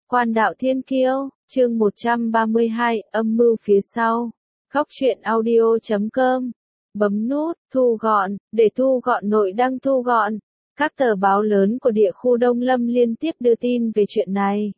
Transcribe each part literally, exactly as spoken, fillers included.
Quan đạo thiên kiêu, chương một trăm ba mươi hai, âm mưu phía sau. Góc truyện audio chấm com. Bấm nút, thu gọn, để thu gọn nội đăng thu gọn. Các tờ báo lớn của địa khu Đông Lâm liên tiếp đưa tin về chuyện này.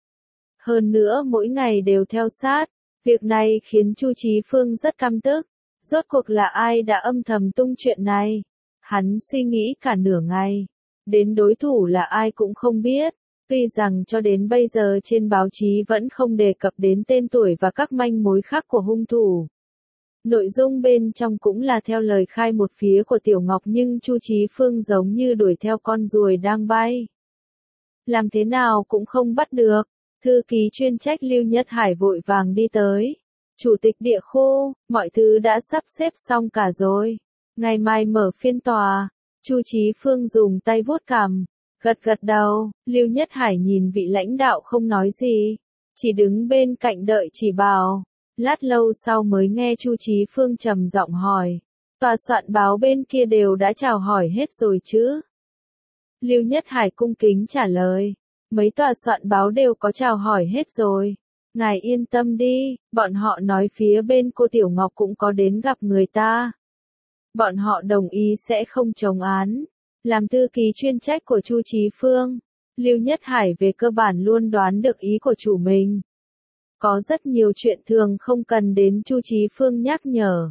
Hơn nữa mỗi ngày đều theo sát. Việc này khiến Chu Chí Phương rất căm tức. Rốt cuộc là ai đã âm thầm tung chuyện này? Hắn suy nghĩ cả nửa ngày. Đến đối thủ là ai cũng không biết. Tuy rằng cho đến bây giờ trên báo chí vẫn không đề cập đến tên tuổi và các manh mối khác của hung thủ. Nội dung bên trong cũng là theo lời khai một phía của Tiểu Ngọc, nhưng Chu Chí Phương giống như đuổi theo con ruồi đang bay. Làm thế nào cũng không bắt được. Thư ký chuyên trách Lưu Nhất Hải vội vàng đi tới. Chủ tịch địa khu, mọi thứ đã sắp xếp xong cả rồi. Ngày mai mở phiên tòa. Chu Chí Phương dùng tay vuốt cằm. Gật gật đầu, Lưu Nhất Hải nhìn vị lãnh đạo không nói gì, chỉ đứng bên cạnh đợi chỉ bảo. Lát lâu sau mới nghe Chu Chí Phương trầm giọng hỏi, tòa soạn báo bên kia đều đã chào hỏi hết rồi chứ? Lưu Nhất Hải cung kính trả lời, mấy tòa soạn báo đều có chào hỏi hết rồi. Ngài yên tâm đi, bọn họ nói phía bên cô Tiểu Ngọc cũng có đến gặp người ta. Bọn họ đồng ý sẽ không chống án. Làm thư ký chuyên trách của Chu Chí Phương, Lưu Nhất Hải về cơ bản luôn đoán được ý của chủ mình. Có rất nhiều chuyện thường không cần đến Chu Chí Phương nhắc nhở.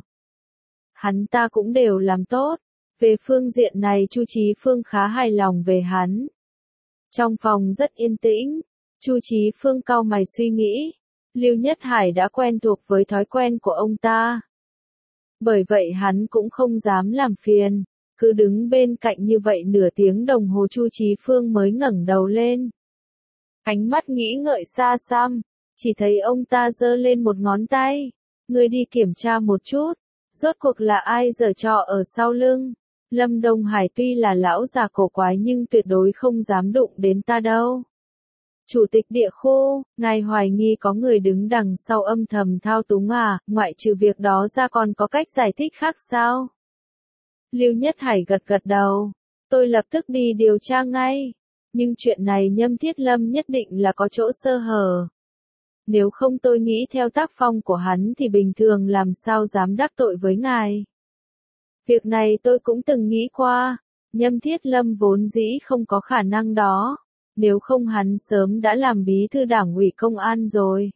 Hắn ta cũng đều làm tốt. Về phương diện này Chu Chí Phương khá hài lòng về hắn. Trong phòng rất yên tĩnh, Chu Chí Phương cau mày suy nghĩ. Lưu Nhất Hải đã quen thuộc với thói quen của ông ta. Bởi vậy hắn cũng không dám làm phiền. Cứ đứng bên cạnh như vậy nửa tiếng đồng hồ Chu Chí Phương mới ngẩng đầu lên. Ánh mắt nghĩ ngợi xa xăm, chỉ thấy ông ta giơ lên một ngón tay. Ngươi đi kiểm tra một chút, rốt cuộc là ai giở trò ở sau lưng. Lâm Đông Hải tuy là lão già cổ quái nhưng tuyệt đối không dám đụng đến ta đâu. Chủ tịch địa khu, ngài hoài nghi có người đứng đằng sau âm thầm thao túng à, ngoại trừ việc đó ra còn có cách giải thích khác sao? Lưu Nhất Hải gật gật đầu. Tôi lập tức đi điều tra ngay. Nhưng chuyện này Nhâm Thiết Lâm nhất định là có chỗ sơ hở. Nếu không tôi nghĩ theo tác phong của hắn thì bình thường làm sao dám đắc tội với ngài. Việc này tôi cũng từng nghĩ qua. Nhâm Thiết Lâm vốn dĩ không có khả năng đó. Nếu không hắn sớm đã làm bí thư đảng ủy công an rồi.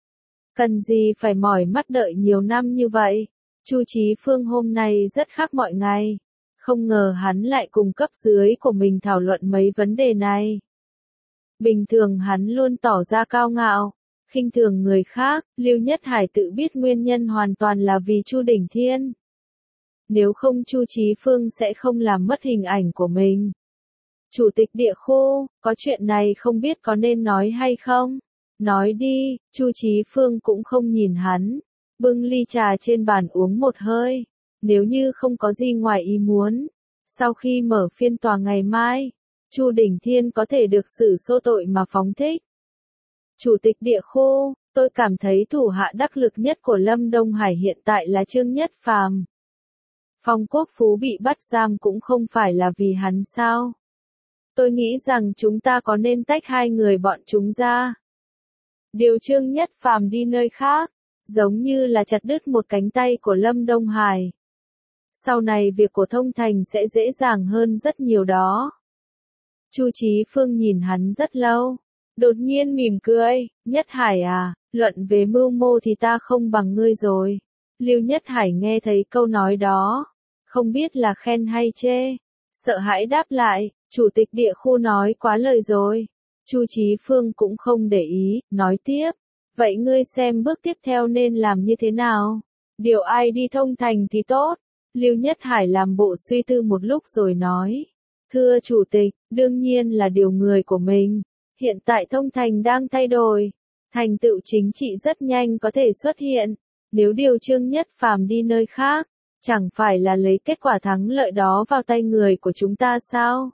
Cần gì phải mỏi mắt đợi nhiều năm như vậy. Chu Chí Phương hôm nay rất khác mọi ngày. Không ngờ hắn lại cùng cấp dưới của mình thảo luận mấy vấn đề này. Bình thường hắn luôn tỏ ra cao ngạo, khinh thường người khác. Lưu Nhất Hải tự biết nguyên nhân hoàn toàn là vì Chu Đỉnh Thiên. Nếu không Chu Chí Phương sẽ không làm mất hình ảnh của mình. Chủ tịch địa khu, có chuyện này không biết có nên nói hay không? Nói đi. Chu Chí Phương cũng không nhìn hắn. Bưng ly trà trên bàn uống một hơi. Nếu như không có gì ngoài ý muốn, sau khi mở phiên tòa ngày mai, Chu Đỉnh Thiên có thể được xử xô tội mà phóng thích. Chủ tịch địa khu, tôi cảm thấy thủ hạ đắc lực nhất của Lâm Đông Hải hiện tại là Trương Nhất Phàm. Phong Quốc Phú bị bắt giam cũng không phải là vì hắn sao? Tôi nghĩ rằng chúng ta có nên tách hai người bọn chúng ra. Điều Trương Nhất Phàm đi nơi khác. Giống như là chặt đứt một cánh tay của Lâm Đông Hải. Sau này việc của Thông Thành sẽ dễ dàng hơn rất nhiều đó. Chu Chí Phương nhìn hắn rất lâu. Đột nhiên mỉm cười. Nhất Hải à, luận về mưu mô thì ta không bằng ngươi rồi. Lưu Nhất Hải nghe thấy câu nói đó. Không biết là khen hay chê. Sợ hãi đáp lại. Chủ tịch địa khu nói quá lời rồi. Chu Chí Phương cũng không để ý, nói tiếp. Vậy ngươi xem bước tiếp theo nên làm như thế nào? Điều ai đi Thông Thành thì tốt. Lưu Nhất Hải làm bộ suy tư một lúc rồi nói. Thưa Chủ tịch, đương nhiên là điều người của mình. Hiện tại Thông Thành đang thay đổi. Thành tựu chính trị rất nhanh có thể xuất hiện. Nếu điều Trương Nhất Phàm đi nơi khác, chẳng phải là lấy kết quả thắng lợi đó vào tay người của chúng ta sao?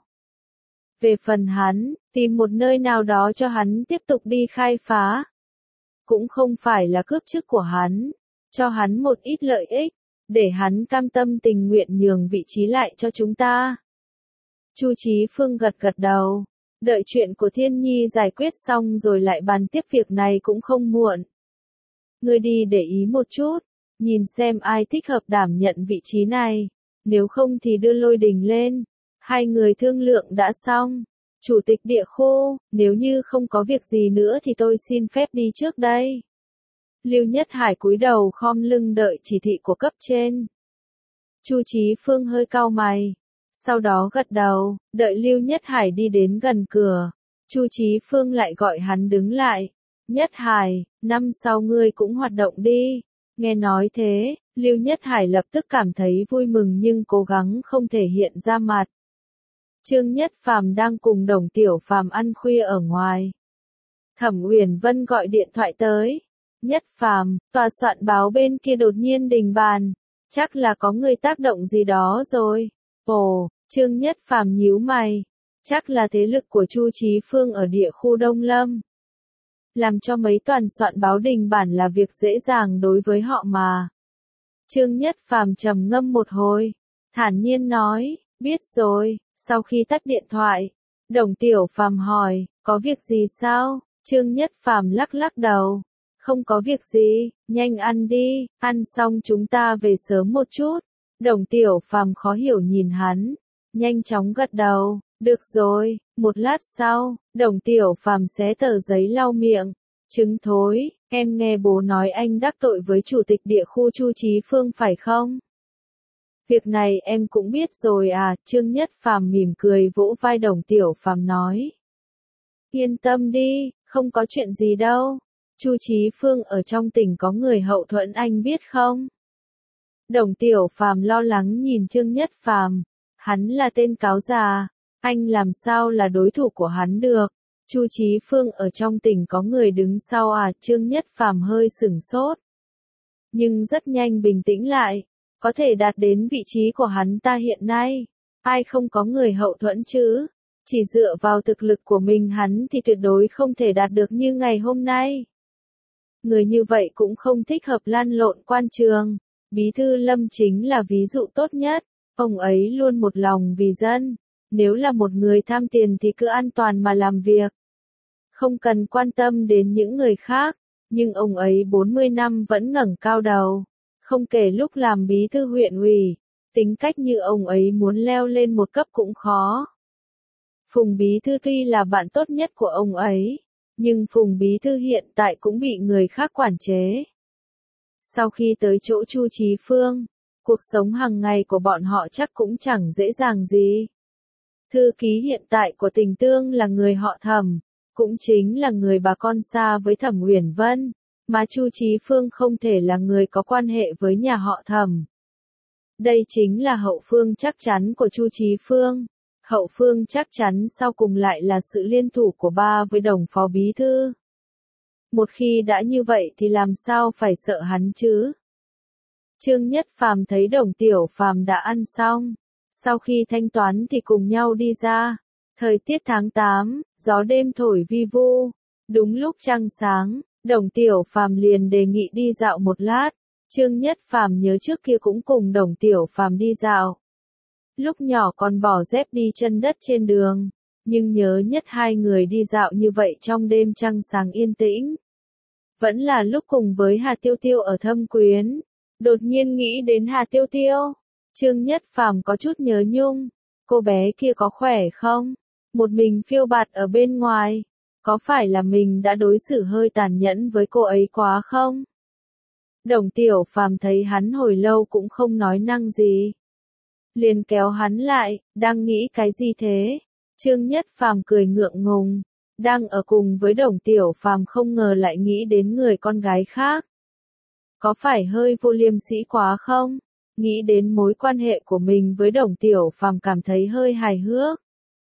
Về phần hắn, tìm một nơi nào đó cho hắn tiếp tục đi khai phá. Cũng không phải là cướp chức của hắn, cho hắn một ít lợi ích, để hắn cam tâm tình nguyện nhường vị trí lại cho chúng ta. Chu Chí Phương gật gật đầu, Đợi chuyện của Thiên Nhi giải quyết xong rồi lại bàn tiếp việc này cũng không muộn. Ngươi đi để ý một chút, nhìn xem ai thích hợp đảm nhận vị trí này, nếu không thì đưa Lôi Đình lên. Hai người thương lượng đã xong. Chủ tịch địa khu, nếu như không có việc gì nữa thì tôi xin phép đi trước đây. Lưu Nhất Hải cúi đầu khom lưng đợi chỉ thị của cấp trên. Chu Chí Phương hơi cau mày, sau đó gật đầu, đợi Lưu Nhất Hải đi đến gần cửa. Chu Chí Phương lại gọi hắn đứng lại. Nhất Hải, năm sau ngươi cũng hoạt động đi. Nghe nói thế, Lưu Nhất Hải lập tức cảm thấy vui mừng nhưng cố gắng không thể hiện ra mặt. Trương Nhất Phàm đang cùng Đồng Tiểu Phàm ăn khuya ở ngoài. Thẩm Uyển Vân gọi điện thoại tới. Nhất Phàm, tòa soạn báo bên kia đột nhiên đình bàn. Chắc là có người tác động gì đó rồi. Ồ, Trương Nhất Phàm nhíu mày. Chắc là thế lực của Chu Chí Phương ở địa khu Đông Lâm. Làm cho mấy toàn soạn báo đình bản là việc dễ dàng đối với họ mà. Trương Nhất Phàm trầm ngâm một hồi, thản nhiên nói, biết rồi. Sau khi tắt điện thoại, Đồng Tiểu Phàm hỏi, có việc gì sao? Trương Nhất Phàm lắc lắc đầu, không có việc gì, nhanh ăn đi, ăn xong chúng ta về sớm một chút. Đồng Tiểu Phàm khó hiểu nhìn hắn, nhanh chóng gật đầu, được rồi. Một lát sau, Đồng Tiểu Phàm xé tờ giấy lau miệng, trứng thối, em nghe bố nói anh đắc tội với chủ tịch địa khu Chu Chí Phương phải không? Việc này em cũng biết rồi à, Trương Nhất Phàm mỉm cười vỗ vai Đồng Tiểu Phàm nói. Yên tâm đi, không có chuyện gì đâu. Chu Chí Phương ở trong tỉnh có người hậu thuẫn anh biết không? Đồng Tiểu Phàm lo lắng nhìn Trương Nhất Phàm, hắn là tên cáo già, anh làm sao là đối thủ của hắn được? Chu Chí Phương ở trong tỉnh có người đứng sau à? Trương Nhất Phàm hơi sửng sốt, nhưng rất nhanh bình tĩnh lại. Có thể đạt đến vị trí của hắn ta hiện nay, ai không có người hậu thuẫn chứ? Chỉ dựa vào thực lực của mình hắn thì tuyệt đối không thể đạt được như ngày hôm nay. Người như vậy cũng không thích hợp lăn lộn quan trường. Bí thư Lâm chính là ví dụ tốt nhất. Ông ấy luôn một lòng vì dân. Nếu là một người tham tiền thì cứ an toàn mà làm việc, không cần quan tâm đến những người khác. Nhưng ông ấy bốn mươi năm vẫn ngẩng cao đầu. Không kể lúc làm bí thư huyện ủy, tính cách như ông ấy muốn leo lên một cấp cũng khó. Phùng bí thư tuy là bạn tốt nhất của ông ấy, nhưng Phùng bí thư hiện tại cũng bị người khác quản chế. Sau khi tới chỗ Chu Chí Phương, cuộc sống hàng ngày của bọn họ chắc cũng chẳng dễ dàng gì. Thư ký hiện tại của Tình Tương là người họ Thẩm, cũng chính là người bà con xa với Thẩm Uyển Vân. Mà Chu Chí Phương không thể là người có quan hệ với nhà họ Thẩm. Đây chính là hậu phương chắc chắn của Chu Chí Phương. Hậu phương chắc chắn sau cùng lại là sự liên thủ của ba với Đồng phó bí thư. Một khi đã như vậy thì làm sao phải sợ hắn chứ? Trương Nhất Phàm thấy Đồng Tiểu Phàm đã ăn xong. Sau khi thanh toán thì cùng nhau đi ra. Thời tiết tháng tám, gió đêm thổi vi vu. Đúng lúc trăng sáng. Đồng Tiểu Phàm liền đề nghị đi dạo một lát. Trương Nhất Phàm nhớ trước kia cũng cùng Đồng Tiểu Phàm đi dạo. Lúc nhỏ còn bỏ dép đi chân đất trên đường, nhưng nhớ nhất hai người đi dạo như vậy trong đêm trăng sáng yên tĩnh. Vẫn là lúc cùng với Hà Tiêu Tiêu ở Thâm Quyến. Đột nhiên nghĩ đến Hà Tiêu Tiêu, Trương Nhất Phàm có chút nhớ nhung. Cô bé kia có khỏe không? Một mình phiêu bạt ở bên ngoài. Có phải là mình đã đối xử hơi tàn nhẫn với cô ấy quá không? Đồng Tiểu Phàm thấy hắn hồi lâu cũng không nói năng gì, liền kéo hắn lại, đang nghĩ cái gì thế? Trương Nhất Phàm cười ngượng ngùng, đang ở cùng với Đồng Tiểu Phàm không ngờ lại nghĩ đến người con gái khác. Có phải hơi vô liêm sỉ quá không? Nghĩ đến mối quan hệ của mình với Đồng Tiểu Phàm cảm thấy hơi hài hước.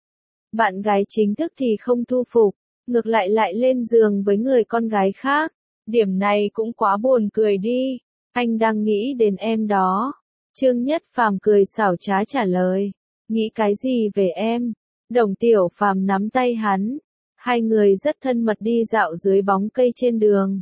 Bạn gái chính thức thì không thu phục, ngược lại lại lên giường với người con gái khác. Điểm này cũng quá buồn cười đi. Anh đang nghĩ đến em đó. Trương Nhất Phàm cười xảo trá trả lời. Nghĩ cái gì về em? Đồng Tiểu Phàm nắm tay hắn. Hai người rất thân mật đi dạo dưới bóng cây trên đường.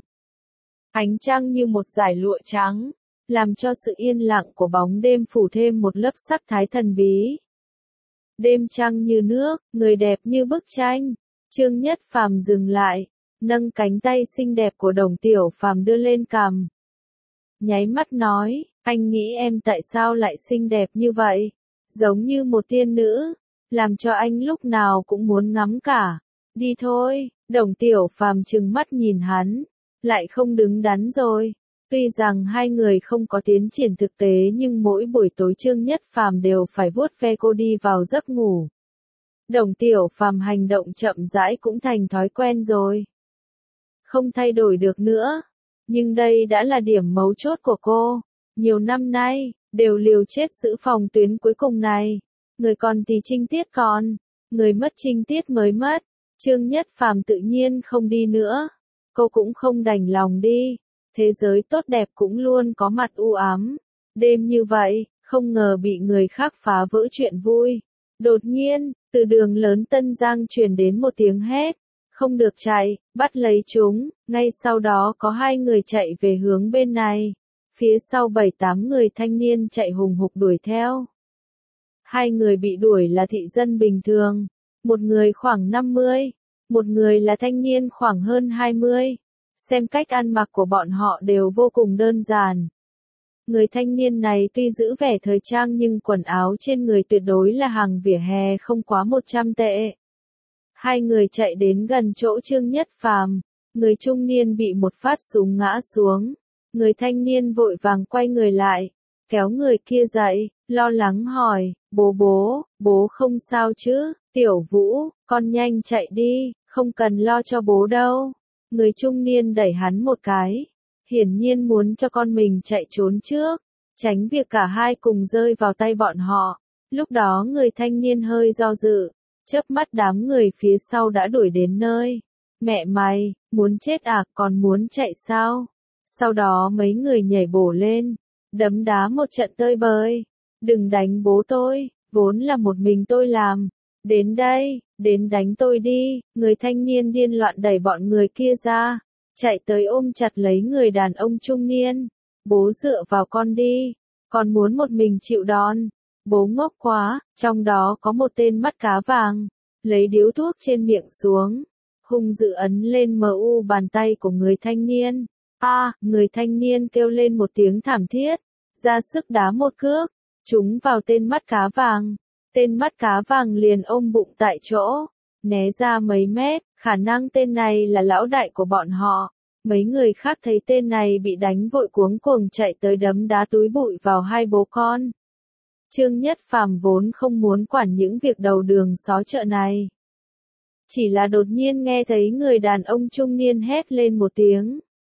Ánh trăng như một dải lụa trắng, làm cho sự yên lặng của bóng đêm phủ thêm một lớp sắc thái thần bí. đêm trăng như nước, người đẹp như bức tranh. Trương Nhất Phàm dừng lại, nâng cánh tay xinh đẹp của Đồng Tiểu Phàm đưa lên cằm. Nháy mắt nói, anh nghĩ em tại sao lại xinh đẹp như vậy? Giống như một tiên nữ, làm cho anh lúc nào cũng muốn ngắm cả. Đi thôi, Đồng Tiểu Phàm trừng mắt nhìn hắn, lại không đứng đắn rồi. Tuy rằng hai người không có tiến triển thực tế nhưng mỗi buổi tối Trương Nhất Phàm đều phải vuốt ve cô đi vào giấc ngủ. Đồng Tiểu Phàm hành động chậm rãi cũng thành thói quen rồi. Không thay đổi được nữa. Nhưng đây đã là điểm mấu chốt của cô. Nhiều năm nay, đều liều chết giữ phòng tuyến cuối cùng này. Người còn thì trinh tiết còn, người mất trinh tiết mới mất. Trương Nhất Phàm tự nhiên không đi nữa. Cô cũng không đành lòng đi. Thế giới tốt đẹp cũng luôn có mặt u ám. Đêm như vậy, không ngờ bị người khác phá vỡ chuyện vui. Đột nhiên, từ đường lớn Tân Giang truyền đến một tiếng hét. Không được chạy, bắt lấy chúng. Ngay sau đó có hai người chạy về hướng bên này. Phía sau bảy tám người thanh niên chạy hùng hục đuổi theo. Hai người bị đuổi là thị dân bình thường. Một người khoảng năm mươi. Một người là thanh niên khoảng hơn hai mươi. Xem cách ăn mặc của bọn họ đều vô cùng đơn giản. Người thanh niên này tuy giữ vẻ thời trang nhưng quần áo trên người tuyệt đối là hàng vỉa hè không quá một trăm tệ. Hai người chạy đến gần chỗ Trương Nhất Phàm, người trung niên bị một phát súng ngã xuống. Người thanh niên vội vàng quay người lại, kéo người kia dậy, lo lắng hỏi, bố bố, bố không sao chứ, Tiểu Vũ, con nhanh chạy đi, không cần lo cho bố đâu. Người trung niên đẩy hắn một cái, hiển nhiên muốn cho con mình chạy trốn trước, tránh việc cả hai cùng rơi vào tay bọn họ. Lúc đó người thanh niên hơi do dự, chớp mắt đám người phía sau đã đuổi đến nơi. Mẹ mày, muốn chết à, còn muốn chạy sao? Sau đó mấy người nhảy bổ lên, đấm đá một trận tơi bời. Đừng đánh bố tôi, vốn là một mình tôi làm. Đến đây, đến đánh tôi đi. Người thanh niên điên loạn đẩy bọn người kia ra, chạy tới ôm chặt lấy người đàn ông trung niên. Bố dựa vào con đi, con muốn một mình chịu đòn. Bố ngốc quá. Trong đó có một tên mắt cá vàng, lấy điếu thuốc trên miệng xuống, hung dữ ấn lên mờ u bàn tay của người thanh niên. A, à, người thanh niên kêu lên một tiếng thảm thiết, ra sức đá một cước, trúng vào tên mắt cá vàng. Tên mắt cá vàng liền ôm bụng tại chỗ, né ra mấy mét, khả năng tên này là lão đại của bọn họ. Mấy người khác thấy tên này bị đánh vội cuống cuồng chạy tới đấm đá túi bụi vào hai bố con. Trương Nhất Phàm vốn không muốn quản những việc đầu đường xó chợ này. Chỉ là đột nhiên nghe thấy người đàn ông trung niên hét lên một tiếng.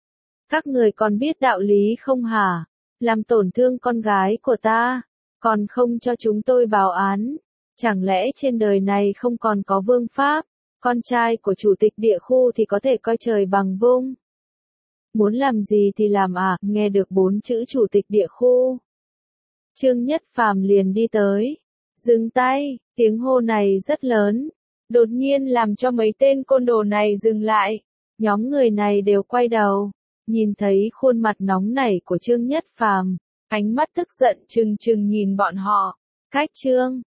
Các người còn biết đạo lý không hả? Làm tổn thương con gái của ta, còn không cho chúng tôi báo án. Chẳng lẽ trên đời này không còn có vương pháp, con trai của chủ tịch địa khu thì có thể coi trời bằng vung. Muốn làm gì thì làm à, nghe được bốn chữ chủ tịch địa khu. Trương Nhất Phàm liền đi tới, dừng tay, tiếng hô này rất lớn, đột nhiên làm cho mấy tên côn đồ này dừng lại. Nhóm người này đều quay đầu, nhìn thấy khuôn mặt nóng nảy của Trương Nhất Phàm, ánh mắt tức giận trừng trừng nhìn bọn họ. Cách Trương